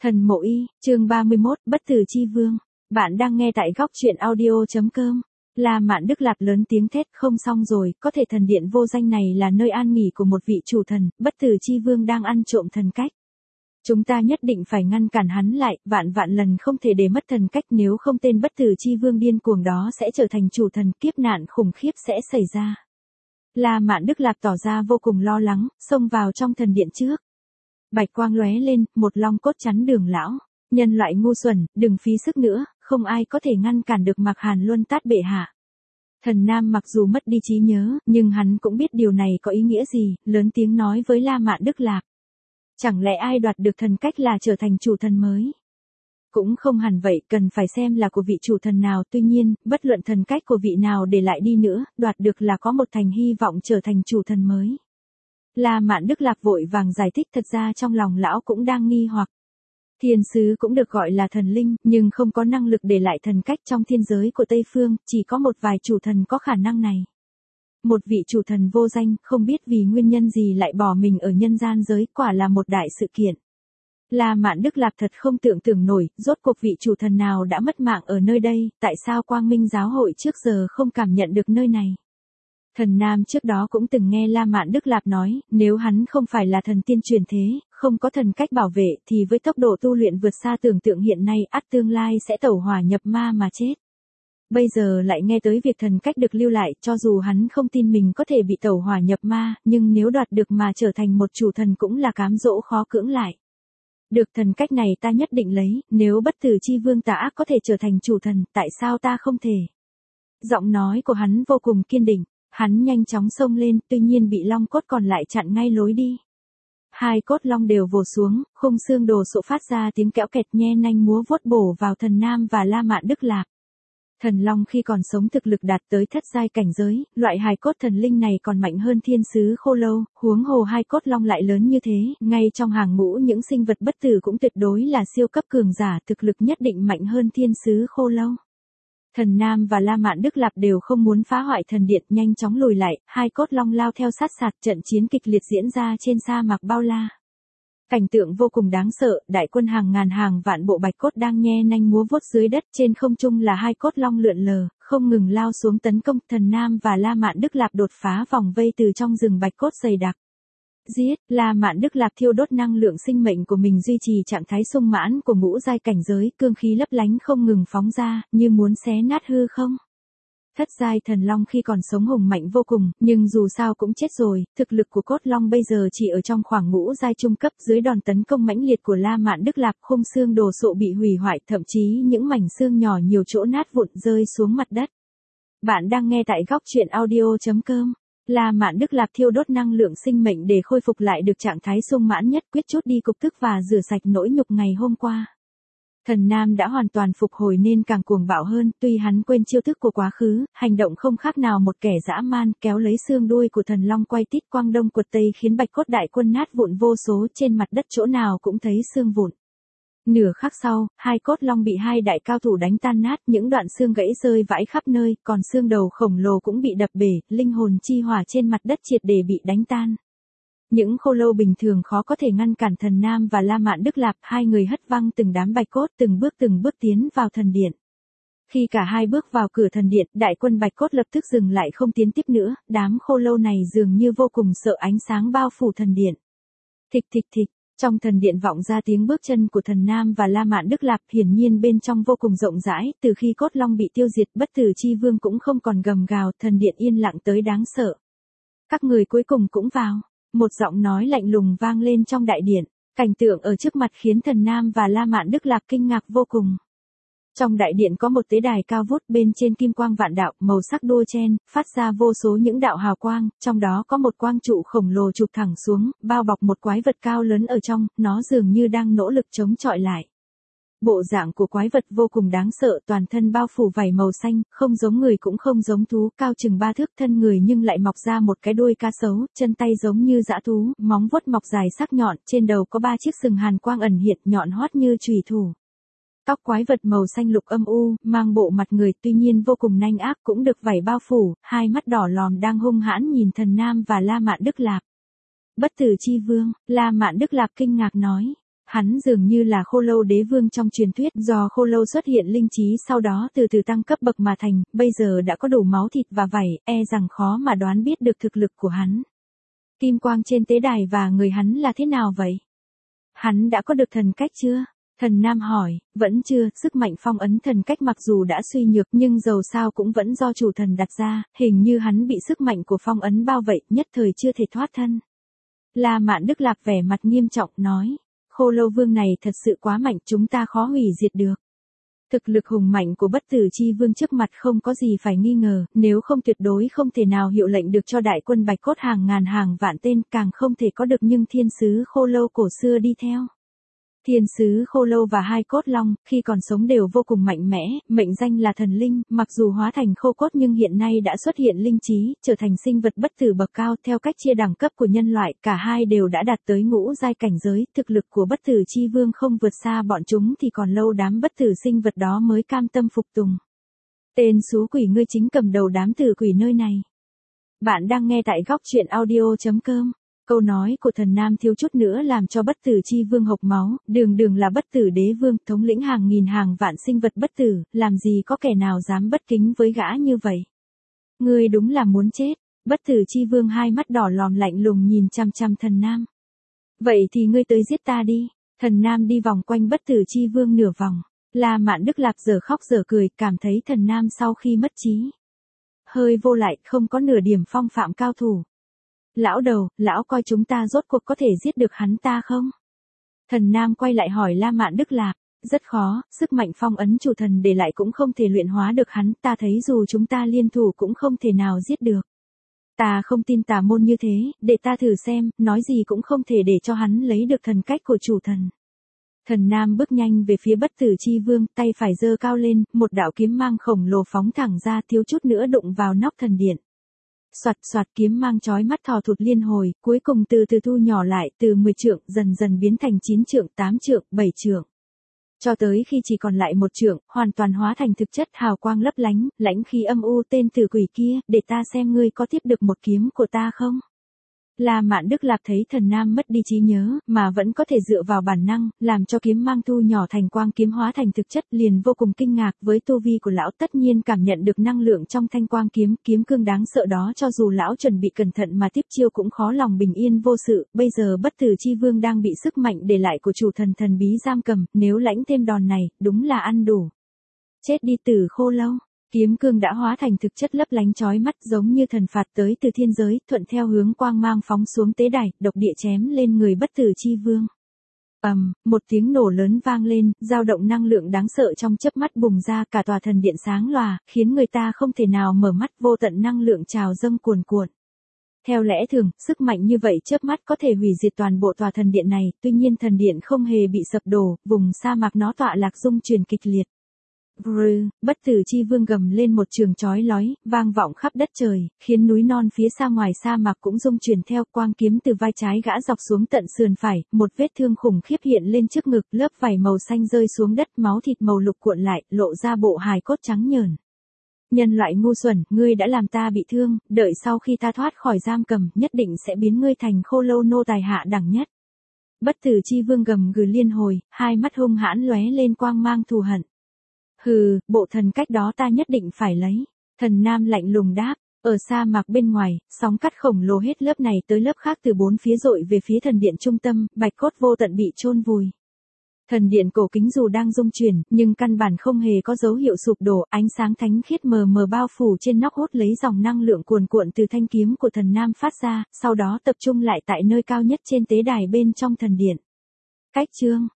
Thần Mộ Y, chương 31, Bất Tử Chi Vương. Bạn đang nghe tại góc truyện audio.com. La Mạn Đức Lạp lớn tiếng thét, không xong rồi, có thể thần điện vô danh này là nơi an nghỉ của một vị chủ thần, Bất Tử Chi Vương đang ăn trộm thần cách. Chúng ta nhất định phải ngăn cản hắn lại, vạn vạn lần không thể để mất thần cách, nếu không tên Bất Tử Chi Vương điên cuồng đó sẽ trở thành chủ thần, kiếp nạn khủng khiếp sẽ xảy ra. La Mạn Đức Lạp tỏ ra vô cùng lo lắng, xông vào trong thần điện trước. Bạch quang lóe lên, một long cốt chắn đường lão. Nhân loại ngu xuẩn, đừng phí sức nữa, không ai có thể ngăn cản được Mạc Hàn Luân Tát bệ hạ. Thần Nam mặc dù mất đi trí nhớ, nhưng hắn cũng biết điều này có ý nghĩa gì, lớn tiếng nói với La Mạn Đức Lạp. Chẳng lẽ ai đoạt được thần cách là trở thành chủ thần mới? Cũng không hẳn vậy, cần phải xem là của vị chủ thần nào, tuy nhiên, bất luận thần cách của vị nào để lại đi nữa, đoạt được là có một thành hy vọng trở thành chủ thần mới. La Mạn Đức Lạp vội vàng giải thích, thật ra trong lòng lão cũng đang nghi hoặc. Thiên sứ cũng được gọi là thần linh, nhưng không có năng lực để lại thần cách trong thiên giới của Tây Phương, chỉ có một vài chủ thần có khả năng này. Một vị chủ thần vô danh, không biết vì nguyên nhân gì lại bỏ mình ở nhân gian giới, quả là một đại sự kiện. La Mạn Đức Lạp thật không tưởng nổi, rốt cuộc vị chủ thần nào đã mất mạng ở nơi đây, tại sao Quang Minh giáo hội trước giờ không cảm nhận được nơi này. Thần Nam trước đó cũng từng nghe La Mạn Đức Lạp nói, nếu hắn không phải là thần tiên truyền thế, không có thần cách bảo vệ, thì với tốc độ tu luyện vượt xa tưởng tượng hiện nay, ắt tương lai sẽ tẩu hỏa nhập ma mà chết. Bây giờ lại nghe tới việc thần cách được lưu lại, cho dù hắn không tin mình có thể bị tẩu hỏa nhập ma, nhưng nếu đoạt được mà trở thành một chủ thần cũng là cám dỗ khó cưỡng lại. Được, thần cách này ta nhất định lấy, nếu Bất Tử Chi Vương tà ác có thể trở thành chủ thần, tại sao ta không thể? Giọng nói của hắn vô cùng kiên định. Hắn nhanh chóng xông lên, tuy nhiên bị long cốt còn lại chặn ngay lối đi. Hai cốt long đều vồ xuống, khung xương đồ sộ phát ra tiếng kẽo kẹt, nhe nanh múa vuốt bổ vào thần Nam và La Mạn Đức Lạp. Thần long khi còn sống thực lực đạt tới thất giai cảnh giới, loại hài cốt thần linh này còn mạnh hơn thiên sứ khô lâu, huống hồ hai cốt long lại lớn như thế, ngay trong hàng ngũ những sinh vật bất tử cũng tuyệt đối là siêu cấp cường giả, thực lực nhất định mạnh hơn thiên sứ khô lâu. Thần Nam và La Mạn Đức Lạp đều không muốn phá hoại thần điện, nhanh chóng lùi lại, hai cốt long lao theo sát sạt, trận chiến kịch liệt diễn ra trên sa mạc bao la. Cảnh tượng vô cùng đáng sợ, đại quân hàng ngàn hàng vạn bộ bạch cốt đang nhe nanh múa vuốt dưới đất, trên không trung là hai cốt long lượn lờ, không ngừng lao xuống tấn công. Thần Nam và La Mạn Đức Lạp đột phá vòng vây từ trong rừng bạch cốt dày đặc. Giết, La Mạn Đức Lạp thiêu đốt năng lượng sinh mệnh của mình, duy trì trạng thái sung mãn của ngũ giai cảnh giới, cương khí lấp lánh không ngừng phóng ra, như muốn xé nát hư không. Thất giai thần long khi còn sống hùng mạnh vô cùng, nhưng dù sao cũng chết rồi, thực lực của cốt long bây giờ chỉ ở trong khoảng ngũ giai trung cấp, dưới đòn tấn công mãnh liệt của La Mạn Đức Lạp, khung xương đồ sộ bị hủy hoại, thậm chí những mảnh xương nhỏ nhiều chỗ nát vụn rơi xuống mặt đất. Bạn đang nghe tại góc truyện audio.com. La Mạn Đức Lạp thiêu đốt năng lượng sinh mệnh để khôi phục lại được trạng thái sung mãn nhất, quyết chút đi cục tức và rửa sạch nỗi nhục ngày hôm qua. Thần Nam đã hoàn toàn phục hồi nên càng cuồng bạo hơn, tuy hắn quên chiêu thức của quá khứ, hành động không khác nào một kẻ dã man, kéo lấy xương đuôi của thần long quay tít quang đông quật tây, khiến bạch cốt đại quân nát vụn vô số, trên mặt đất chỗ nào cũng thấy xương vụn. Nửa khắc sau, hai cốt long bị hai đại cao thủ đánh tan nát, những đoạn xương gãy rơi vãi khắp nơi, còn xương đầu khổng lồ cũng bị đập bể, linh hồn chi hỏa trên mặt đất triệt để bị đánh tan. Những khô lâu bình thường khó có thể ngăn cản thần Nam và La Mạn Đức Lạp, hai người hất văng từng đám bạch cốt, từng bước tiến vào thần điện. Khi cả hai bước vào cửa thần điện, đại quân bạch cốt lập tức dừng lại không tiến tiếp nữa, đám khô lâu này dường như vô cùng sợ ánh sáng bao phủ thần điện. Thịch thịch thịch. Trong thần điện vọng ra tiếng bước chân của thần Nam và La Mạn Đức Lạp, hiển nhiên bên trong vô cùng rộng rãi, từ khi cốt long bị tiêu diệt, Bất Tử Chi Vương cũng không còn gầm gào, thần điện yên lặng tới đáng sợ. Các người cuối cùng cũng vào, một giọng nói lạnh lùng vang lên trong đại điện, cảnh tượng ở trước mặt khiến thần Nam và La Mạn Đức Lạp kinh ngạc vô cùng. Trong đại điện có một tế đài cao vút, bên trên kim quang vạn đạo, màu sắc đua chen, phát ra vô số những đạo hào quang, trong đó có một quang trụ khổng lồ chụp thẳng xuống, bao bọc một quái vật cao lớn ở trong, nó dường như đang nỗ lực chống chọi lại. Bộ dạng của quái vật vô cùng đáng sợ, toàn thân bao phủ vảy màu xanh, không giống người cũng không giống thú, cao chừng 3 thước, thân người nhưng lại mọc ra một cái đuôi cá sấu, chân tay giống như dã thú, móng vuốt mọc dài sắc nhọn, trên đầu có 3 chiếc sừng hàn quang ẩn hiện, nhọn hoắt như chùy thủ. Tóc quái vật màu xanh lục âm u, mang bộ mặt người, tuy nhiên vô cùng nanh ác, cũng được vảy bao phủ, hai mắt đỏ lòm đang hung hãn nhìn thần Nam và La Mạn Đức Lạp. Bất Tử Chi Vương, La Mạn Đức Lạp kinh ngạc nói. Hắn dường như là Khô Lâu đế vương trong truyền thuyết, do Khô Lâu xuất hiện linh trí sau đó từ từ tăng cấp bậc mà thành, bây giờ đã có đủ máu thịt và vảy, e rằng khó mà đoán biết được thực lực của hắn. Kim quang trên tế đài và người hắn là thế nào vậy? Hắn đã có được thần cách chưa? Thần Nam hỏi, vẫn chưa, sức mạnh phong ấn thần cách mặc dù đã suy nhược nhưng dầu sao cũng vẫn do chủ thần đặt ra, hình như hắn bị sức mạnh của phong ấn bao vây, nhất thời chưa thể thoát thân. La Mạn Đức Lạp vẻ mặt nghiêm trọng nói, Khô Lâu vương này thật sự quá mạnh, chúng ta khó hủy diệt được. Thực lực hùng mạnh của Bất Tử Chi Vương trước mặt không có gì phải nghi ngờ, nếu không tuyệt đối không thể nào hiệu lệnh được cho đại quân Bạch Cốt hàng ngàn hàng vạn tên, càng không thể có được nhưng thiên sứ Khô Lâu cổ xưa đi theo. Thiên sứ Khô Lâu và hai cốt long, khi còn sống đều vô cùng mạnh mẽ, mệnh danh là thần linh, mặc dù hóa thành khô cốt nhưng hiện nay đã xuất hiện linh trí, trở thành sinh vật bất tử bậc cao theo cách chia đẳng cấp của nhân loại, cả hai đều đã đạt tới ngũ giai cảnh giới, thực lực của Bất Tử Chi Vương không vượt xa bọn chúng thì còn lâu đám bất tử sinh vật đó mới cam tâm phục tùng. Tên xú quỷ ngươi chính cầm đầu đám tử quỷ nơi này. Bạn đang nghe tại góc truyện audio.com. Câu nói của thần Nam thiếu chút nữa làm cho Bất Tử Chi Vương hộc máu, đường đường là bất tử đế vương, thống lĩnh hàng nghìn hàng vạn sinh vật bất tử, làm gì có kẻ nào dám bất kính với gã như vậy. Ngươi đúng là muốn chết. Bất Tử Chi Vương hai mắt đỏ lòm lạnh lùng nhìn chăm chăm thần Nam. Vậy thì ngươi tới giết ta đi. Thần Nam đi vòng quanh Bất Tử Chi Vương nửa vòng. La Mạn Đức Lạp giờ khóc giờ cười, cảm thấy thần Nam sau khi mất trí hơi vô lại, không có nửa điểm phong phạm cao thủ. Lão đầu, lão coi chúng ta rốt cuộc có thể giết được hắn ta không? Thần Nam quay lại hỏi La Mạn Đức Lạp, rất khó, sức mạnh phong ấn chủ thần để lại cũng không thể luyện hóa được hắn, ta thấy dù chúng ta liên thủ cũng không thể nào giết được. Ta không tin tà môn như thế, để ta thử xem, nói gì cũng không thể để cho hắn lấy được thần cách của chủ thần. Thần Nam bước nhanh về phía Bất Tử Chi Vương, tay phải giơ cao lên, một đạo kiếm mang khổng lồ phóng thẳng ra, thiếu chút nữa đụng vào nóc thần điện. Soạt soạt, kiếm mang chói mắt thò thụt liên hồi, cuối cùng từ từ thu nhỏ lại, từ 10 trượng dần dần biến thành 9 trượng, 8 trượng, 7 trượng. Cho tới khi chỉ còn lại 1 trượng, hoàn toàn hóa thành thực chất hào quang lấp lánh, lãnh khí âm u, tên tử quỷ kia, để ta xem ngươi có tiếp được một kiếm của ta không? La Mạn Đức Lạp thấy thần Nam mất đi trí nhớ, mà vẫn có thể dựa vào bản năng, làm cho kiếm mang thu nhỏ thành quang kiếm hóa thành thực chất, liền vô cùng kinh ngạc. Với tu vi của lão tất nhiên cảm nhận được năng lượng trong thanh quang kiếm, kiếm cương đáng sợ đó, cho dù lão chuẩn bị cẩn thận mà tiếp chiêu cũng khó lòng bình yên vô sự. Bây giờ Bất Tử Chi Vương đang bị sức mạnh để lại của chủ thần thần bí giam cầm, nếu lãnh thêm đòn này, đúng là ăn đủ. Chết đi Tử Khô Lâu. Kiếm cương đã hóa thành thực chất lấp lánh chói mắt, giống như thần phạt tới từ thiên giới, thuận theo hướng quang mang phóng xuống tế đài, độc địa chém lên người Bất Tử Chi Vương. Một tiếng nổ lớn vang lên, dao động năng lượng đáng sợ trong chớp mắt bùng ra, cả tòa thần điện sáng lòa, khiến người ta không thể nào mở mắt, vô tận năng lượng trào dâng cuồn cuộn. Theo lẽ thường, sức mạnh như vậy chớp mắt có thể hủy diệt toàn bộ tòa thần điện này, tuy nhiên thần điện không hề bị sập đổ, vùng sa mạc nó tọa lạc rung chuyển kịch liệt. Bất Tử Chi Vương gầm lên một trường chói lói, vang vọng khắp đất trời, khiến núi non phía xa ngoài sa mạc cũng rung chuyển theo. Quang kiếm từ vai trái gã dọc xuống tận sườn phải, một vết thương khủng khiếp hiện lên trước ngực, lớp vảy màu xanh rơi xuống đất, máu thịt màu lục cuộn lại, lộ ra bộ hài cốt trắng nhờn. Nhân loại ngu xuẩn, ngươi đã làm ta bị thương, đợi sau khi ta thoát khỏi giam cầm, nhất định sẽ biến ngươi thành Khô Lâu nô tài hạ đẳng nhất. Bất Tử Chi Vương gầm gừ liên hồi, hai mắt hung hãn lóe lên quang mang thù hận. Hừ, bộ thần cách đó ta nhất định phải lấy. Thần Nam lạnh lùng đáp, ở sa mạc bên ngoài, sóng cắt khổng lồ hết lớp này tới lớp khác từ bốn phía dội về phía thần điện trung tâm, bạch cốt vô tận bị chôn vùi. Thần điện cổ kính dù đang rung chuyển, nhưng căn bản không hề có dấu hiệu sụp đổ, ánh sáng thánh khiết mờ mờ bao phủ trên nóc hút lấy dòng năng lượng cuồn cuộn từ thanh kiếm của thần Nam phát ra, sau đó tập trung lại tại nơi cao nhất trên tế đài bên trong thần điện. Cách chương